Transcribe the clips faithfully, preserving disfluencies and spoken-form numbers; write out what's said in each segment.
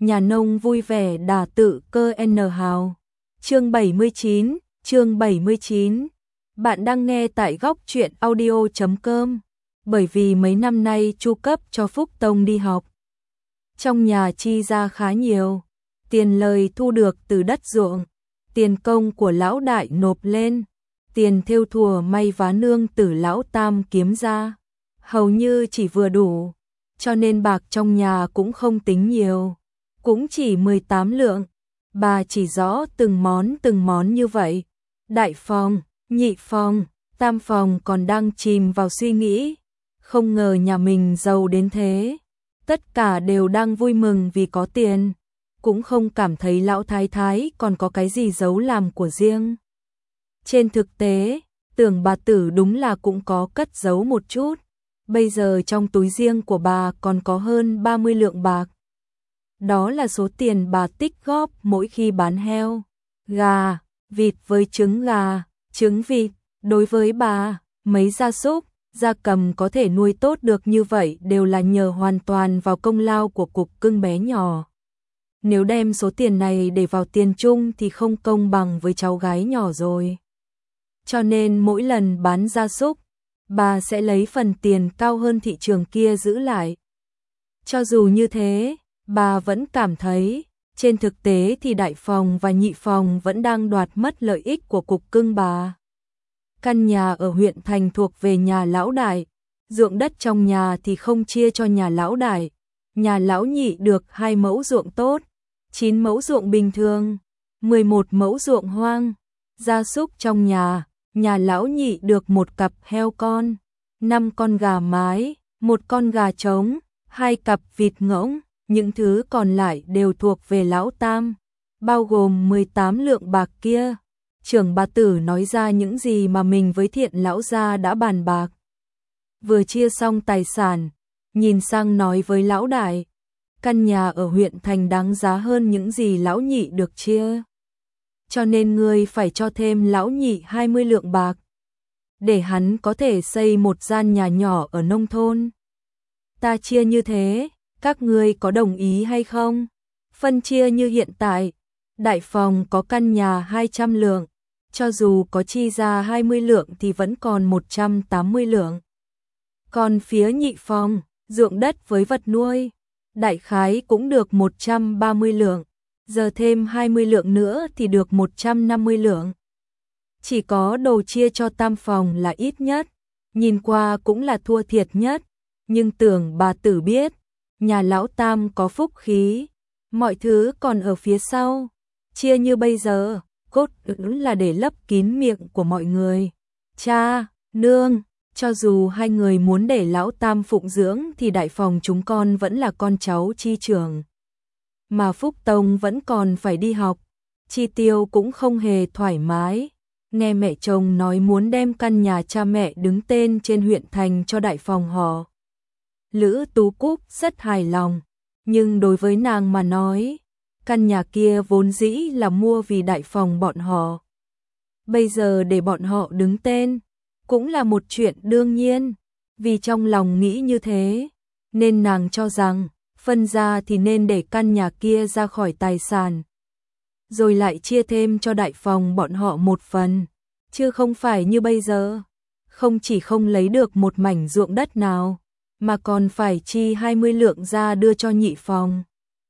nhà nông vui vẻ đà tự cơ N hào. Chương bảy mươi chín, chương bảy mươi chín. Bạn đang nghe tại góc truyện audio chấm com. Bởi vì mấy năm nay chu cấp cho Phúc Tông đi học, trong nhà chi ra khá nhiều, tiền lời thu được từ đất ruộng, tiền công của lão đại nộp lên, tiền thêu thùa may vá nương tử lão tam kiếm ra, hầu như chỉ vừa đủ, cho nên bạc trong nhà cũng không tính nhiều, cũng chỉ mười tám lượng. Bà chỉ rõ từng món từng món như vậy. Đại phòng, nhị phòng, tam phòng còn đang chìm vào suy nghĩ, không ngờ nhà mình giàu đến thế. Tất cả đều đang vui mừng vì có tiền, cũng không cảm thấy lão thái thái còn có cái gì giấu làm của riêng. Trên thực tế, tưởng bà tử đúng là cũng có cất giấu một chút. Bây giờ trong túi riêng của bà còn có hơn ba mươi lượng bạc. Đó là số tiền bà tích góp mỗi khi bán heo, gà, vịt với trứng gà, trứng vịt. Đối với bà, mấy gia súc, gia cầm có thể nuôi tốt được như vậy đều là nhờ hoàn toàn vào công lao của cục cưng bé nhỏ. Nếu đem số tiền này để vào tiền chung thì không công bằng với cháu gái nhỏ rồi. Cho nên mỗi lần bán gia súc, bà sẽ lấy phần tiền cao hơn thị trường kia giữ lại. Cho dù như thế, bà vẫn cảm thấy, trên thực tế thì đại phòng và nhị phòng vẫn đang đoạt mất lợi ích của cục cưng bà. Căn nhà ở huyện thành thuộc về nhà lão đại, ruộng đất trong nhà thì không chia cho nhà lão đại. Nhà lão nhị được hai mẫu ruộng tốt, chín mẫu ruộng bình thường, mười một mẫu ruộng hoang. Gia súc trong nhà, nhà lão nhị được một cặp heo con, năm con gà mái, một con gà trống, hai cặp vịt ngỗng. Những thứ còn lại đều thuộc về lão tam, bao gồm mười tám lượng bạc kia. Trưởng bà tử nói ra những gì mà mình với Thiện lão gia đã bàn bạc. Vừa chia xong tài sản, nhìn sang nói với lão đại, căn nhà ở huyện thành đáng giá hơn những gì lão nhị được chia. Cho nên ngươi phải cho thêm lão nhị hai mươi lượng bạc, để hắn có thể xây một gian nhà nhỏ ở nông thôn. Ta chia như thế, các ngươi có đồng ý hay không? Phân chia như hiện tại, đại phòng có căn nhà hai trăm lượng, cho dù có chi ra hai mươi lượng thì vẫn còn một trăm tám mươi lượng. Còn phía nhị phòng, ruộng đất với vật nuôi, đại khái cũng được một trăm ba mươi lượng, giờ thêm hai mươi lượng nữa thì được một trăm năm mươi lượng. Chỉ có đồ chia cho tam phòng là ít nhất, nhìn qua cũng là thua thiệt nhất, nhưng tưởng bà tử biết, nhà lão tam có phúc khí, mọi thứ còn ở phía sau, chia như bây giờ, cốt là để lấp kín miệng của mọi người. Cha, nương, cho dù hai người muốn để lão tam phụng dưỡng thì đại phòng chúng con vẫn là con cháu chi trưởng. Mà Phúc Tông vẫn còn phải đi học, chi tiêu cũng không hề thoải mái. Nghe mẹ chồng nói muốn đem căn nhà cha mẹ đứng tên trên huyện thành cho đại phòng họ, Lữ Tú Cúc rất hài lòng, nhưng đối với nàng mà nói, căn nhà kia vốn dĩ là mua vì đại phòng bọn họ. Bây giờ để bọn họ đứng tên, cũng là một chuyện đương nhiên, vì trong lòng nghĩ như thế, nên nàng cho rằng, phân ra thì nên để căn nhà kia ra khỏi tài sản, rồi lại chia thêm cho đại phòng bọn họ một phần, chứ không phải như bây giờ, không chỉ không lấy được một mảnh ruộng đất nào, mà còn phải chi hai mươi lượng ra đưa cho nhị phòng.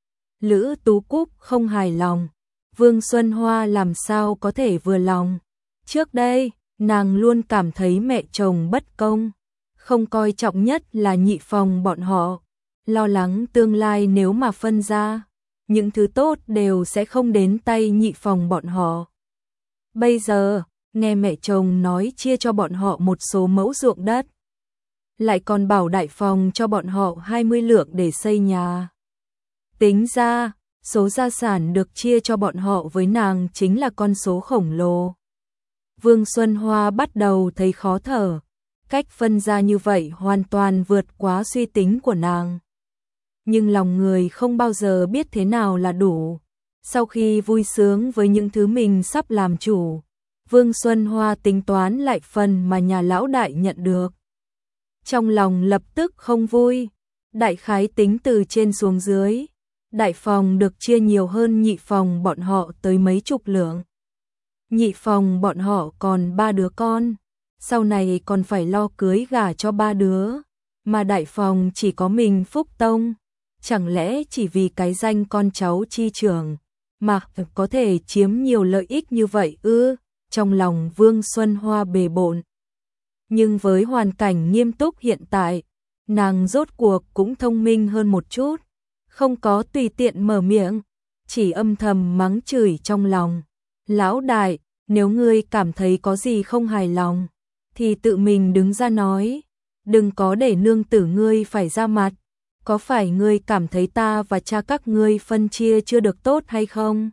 Lữ Tú Cúc không hài lòng, Vương Xuân Hoa làm sao có thể vừa lòng. Trước đây, nàng luôn cảm thấy mẹ chồng bất công, không coi trọng nhất là nhị phòng bọn họ, lo lắng tương lai nếu mà phân ra, những thứ tốt đều sẽ không đến tay nhị phòng bọn họ. Bây giờ, nghe mẹ chồng nói chia cho bọn họ một số mẫu ruộng đất, lại còn bảo đại phòng cho bọn họ hai mươi lượng để xây nhà. Tính ra, số gia sản được chia cho bọn họ với nàng chính là con số khổng lồ. Vương Xuân Hoa bắt đầu thấy khó thở, cách phân ra như vậy hoàn toàn vượt quá suy tính của nàng. Nhưng lòng người không bao giờ biết thế nào là đủ. Sau khi vui sướng với những thứ mình sắp làm chủ, Vương Xuân Hoa tính toán lại phần mà nhà lão đại nhận được. Trong lòng lập tức không vui, đại khái tính từ trên xuống dưới, đại phòng được chia nhiều hơn nhị phòng bọn họ tới mấy chục lượng. Nhị phòng bọn họ còn ba đứa con, sau này còn phải lo cưới gả cho ba đứa, mà đại phòng chỉ có mình Phúc Tông, chẳng lẽ chỉ vì cái danh con cháu chi trưởng mà có thể chiếm nhiều lợi ích như vậy ư? Trong lòng Vương Xuân Hoa bề bộn. Nhưng với hoàn cảnh nghiêm túc hiện tại, nàng rốt cuộc cũng thông minh hơn một chút, không có tùy tiện mở miệng, chỉ âm thầm mắng chửi trong lòng. Lão đại, nếu ngươi cảm thấy có gì không hài lòng, thì tự mình đứng ra nói, đừng có để nương tử ngươi phải ra mặt. Có phải ngươi cảm thấy ta và cha các ngươi phân chia chưa được tốt hay không?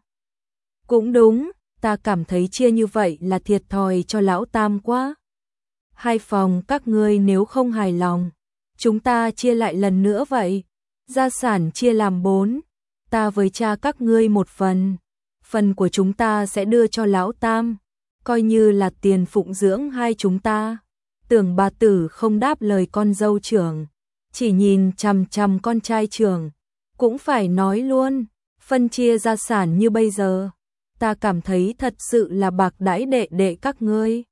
Cũng đúng, ta cảm thấy chia như vậy là thiệt thòi cho lão tam quá. Hai phòng các ngươi nếu không hài lòng, chúng ta chia lại lần nữa vậy. Gia sản chia làm bốn, ta với cha các ngươi một phần, phần của chúng ta sẽ đưa cho lão tam, coi như là tiền phụng dưỡng hai chúng ta. Tưởng bà tử không đáp lời con dâu trưởng, chỉ nhìn chằm chằm con trai trưởng, cũng phải nói luôn, phân chia gia sản như bây giờ, ta cảm thấy thật sự là bạc đãi đệ đệ các ngươi.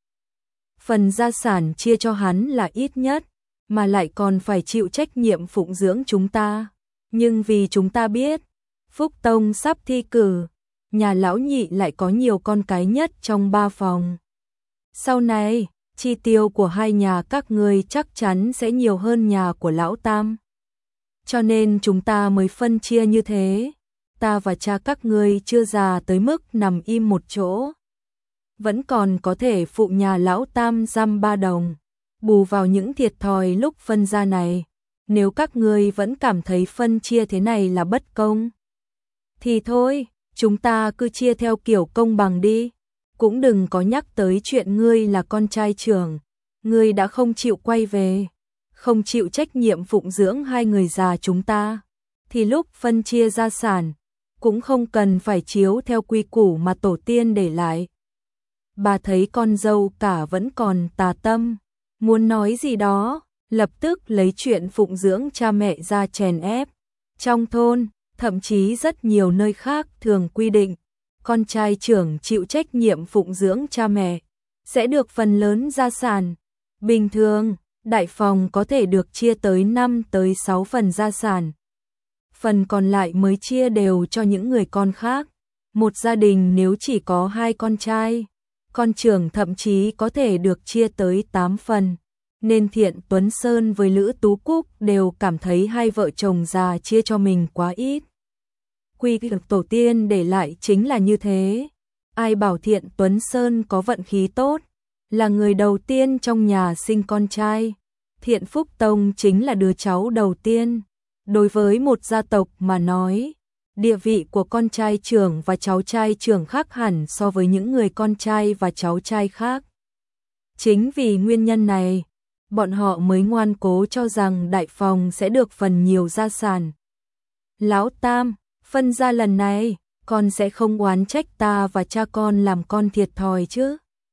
Phần gia sản chia cho hắn là ít nhất, mà lại còn phải chịu trách nhiệm phụng dưỡng chúng ta. Nhưng vì chúng ta biết, Phúc Tông sắp thi cử, nhà lão nhị lại có nhiều con cái nhất trong ba phòng. Sau này, chi tiêu của hai nhà các ngươi chắc chắn sẽ nhiều hơn nhà của lão tam. Cho nên chúng ta mới phân chia như thế. Ta và cha các ngươi chưa già tới mức nằm im một chỗ, vẫn còn có thể phụ nhà lão tam dăm ba đồng, bù vào những thiệt thòi lúc phân gia này. Nếu các ngươi vẫn cảm thấy phân chia thế này là bất công, thì thôi, chúng ta cứ chia theo kiểu công bằng đi. Cũng đừng có nhắc tới chuyện ngươi là con trai trưởng, ngươi đã không chịu quay về, không chịu trách nhiệm phụng dưỡng hai người già chúng ta, thì lúc phân chia gia sản, cũng không cần phải chiếu theo quy củ mà tổ tiên để lại. Bà thấy con dâu cả vẫn còn tà tâm, muốn nói gì đó, lập tức lấy chuyện phụng dưỡng cha mẹ ra chèn ép. Trong thôn, thậm chí rất nhiều nơi khác thường quy định, con trai trưởng chịu trách nhiệm phụng dưỡng cha mẹ, sẽ được phần lớn gia sản. Bình thường, đại phòng có thể được chia tới năm tới sáu phần gia sản. Phần còn lại mới chia đều cho những người con khác. Một gia đình nếu chỉ có hai con trai, con trưởng thậm chí có thể được chia tới tám phần. Nên Thiện Tuấn Sơn với Lữ Tú Cúc đều cảm thấy hai vợ chồng già chia cho mình quá ít. Quy luật tổ tiên để lại chính là như thế. Ai bảo Thiện Tuấn Sơn có vận khí tốt, là người đầu tiên trong nhà sinh con trai. Thiện Phúc Tông chính là đứa cháu đầu tiên. Đối với một gia tộc mà nói, địa vị của con trai trưởng và cháu trai trưởng khác hẳn so với những người con trai và cháu trai khác. Chính vì nguyên nhân này, bọn họ mới ngoan cố cho rằng đại phòng sẽ được phần nhiều gia sản. Lão Tam, phân gia lần này, con sẽ không oán trách ta và cha con làm con thiệt thòi chứ?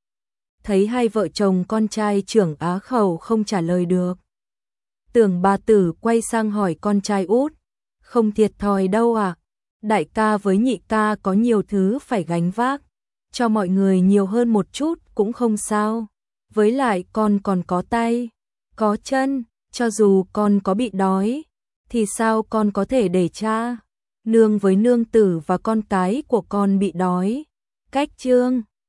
Thấy hai vợ chồng con trai trưởng á khẩu không trả lời được, Tưởng bà tử quay sang hỏi con trai út, không thiệt thòi đâu à? Đại ca với nhị ca có nhiều thứ phải gánh vác, cho mọi người nhiều hơn một chút cũng không sao. Với lại con còn có tay, có chân, cho dù con có bị đói, thì sao con có thể để cha, nương với nương tử và con cái của con bị đói? Cách chương